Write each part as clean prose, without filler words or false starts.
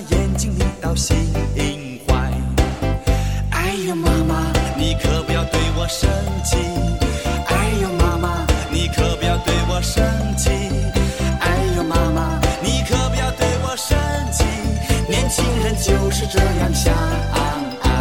眼睛里到心怀。哎呦妈妈，你可不要对我生气。哎呦妈妈，你可不要对我生气。哎呦妈妈，你可不要对我生气。年轻人就是这样相爱。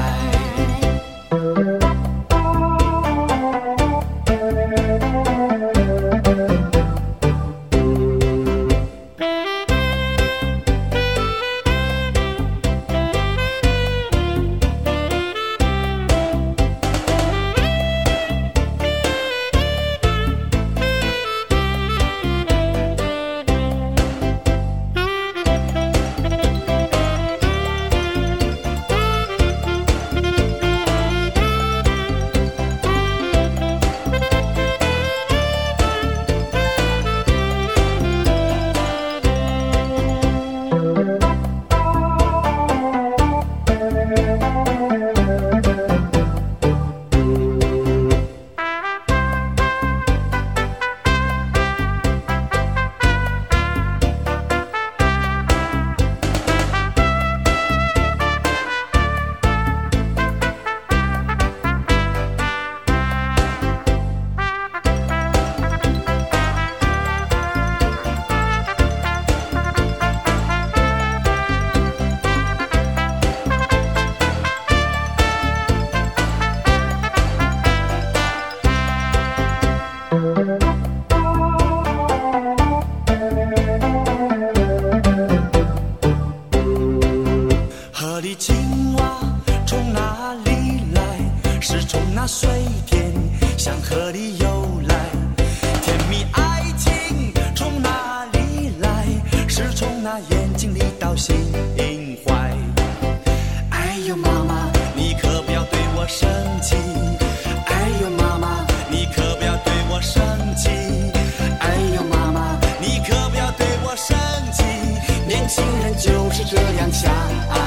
河里青蛙从哪里来？是从那水田向河里游来。甜蜜爱情从哪里来？是从那眼睛里到心怀。哎呦妈妈，你可不要对我生气。哎呦妈妈，你可不要对我生气。哎呦妈妈，你可不要对我生气。年轻人就是这样相爱。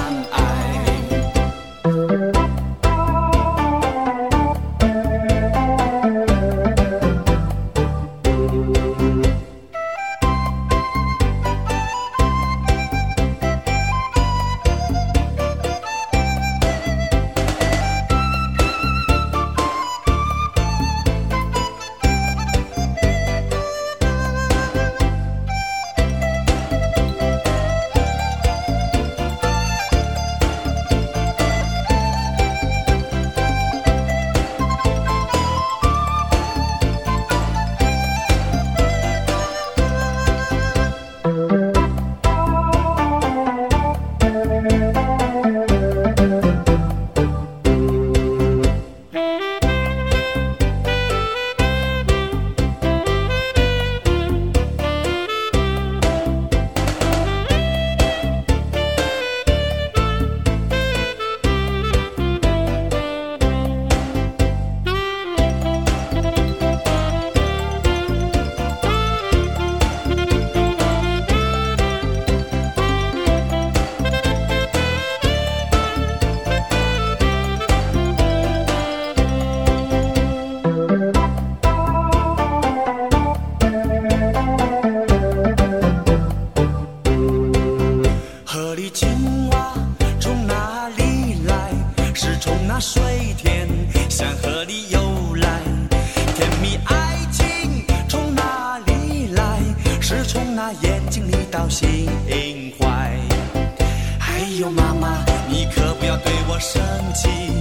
那水田向河里游来，甜蜜爱情从哪里来？是从那眼睛里到心怀。哎呦妈妈，你可不要对我生气。